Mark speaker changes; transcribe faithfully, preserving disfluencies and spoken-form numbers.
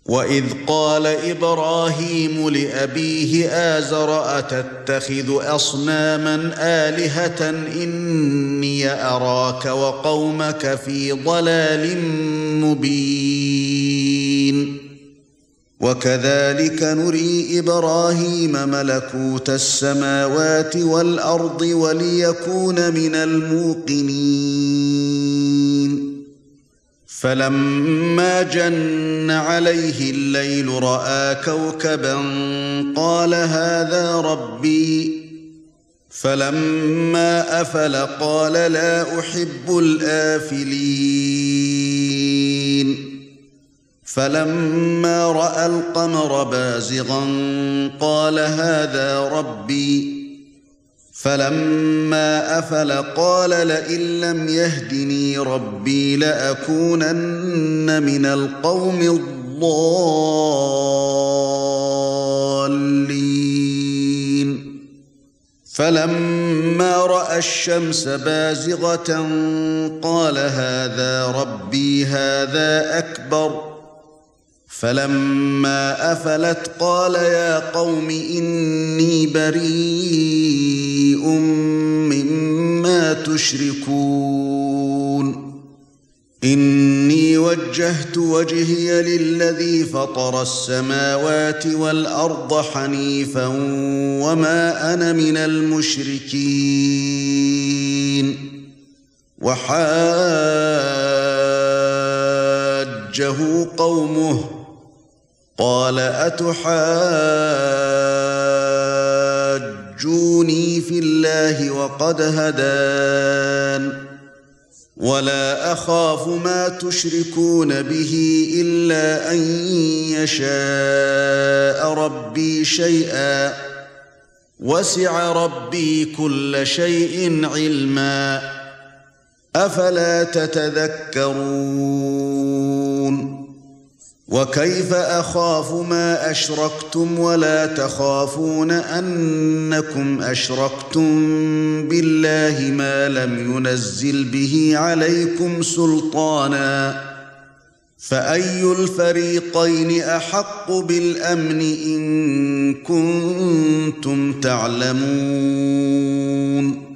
Speaker 1: وَإِذْ قَالَ إِبْرَاهِيمُ لِأَبِيهِ آزَرَ أَتَتَّخِذُ أَصْنَامًا آلِهَةً إِنِّي أَرَاكَ وَقَوْمَكَ فِي ضَلَالٍ مُبِينٍ وَكَذَلِكَ نُرِي إِبْرَاهِيمَ مَلَكُوتَ السَّمَاوَاتِ وَالْأَرْضِ وَلِيَكُونَ مِنَ الْمُوقِنِينَ فَلَمَّا جَنَّ عَلَيْهِ اللَّيْلُ رَأَىٰ كَوْكَبًا قَالَ هَٰذَا رَبِّي فَلَمَّا أَفَلَ قَالَ لَا أُحِبُّ الْآفِلِينَ فَلَمَّا رَأَى الْقَمَرَ بَازِغًا قَالَ هَٰذَا رَبِّي فَلَمَّا أَفَلَ قَالَ لَئِن لَّمْ يَهْدِنِي رَبِّي لَأَكُونَنَّ مِنَ الْقَوْمِ الضَّالِّينَ فَلَمَّا رَأَى الشَّمْسَ بَازِغَةً قَالَ هَٰذَا رَبِّي هَٰذَا أَكْبَرُ فَلَمَّا أَفَلَتْ قَالَ يَا قَوْمِ إِنِّي بَرِيءٌ مِّمَّا تُشْرِكُونَ إِنِّي وَجَّهْتُ وَجْهِيَ لِلَّذِي فَطَرَ السَّمَاوَاتِ وَالْأَرْضَ حَنِيفًا وَمَا أَنَا مِنَ الْمُشْرِكِينَ وَحَاجَّهُ قَوْمُهُ قَالَ أَتُحَاجُّونِي فِي اللَّهِ وَقَدْ هَدَانِ وَلَا أَخَافُ مَا تُشْرِكُونَ بِهِ إِلَّا أَن يَشَاءَ رَبِّي شَيْئًا وَسِعَ رَبِّي كُلَّ شَيْءٍ عِلْمًا أَفَلَا تَتَذَكَّرُونَ وَكَيْفَ أَخَافُ مَا أَشْرَكْتُمْ وَلَا تَخَافُونَ أَنَّكُمْ أَشْرَكْتُمْ بِاللَّهِ مَا لَمْ يُنَزِّلْ بِهِ عَلَيْكُمْ سُلْطَانًا فَأَيُّ الْفَرِيقَيْنِ أَحَقُّ بِالْأَمْنِ إِن كُنتُمْ تَعْلَمُونَ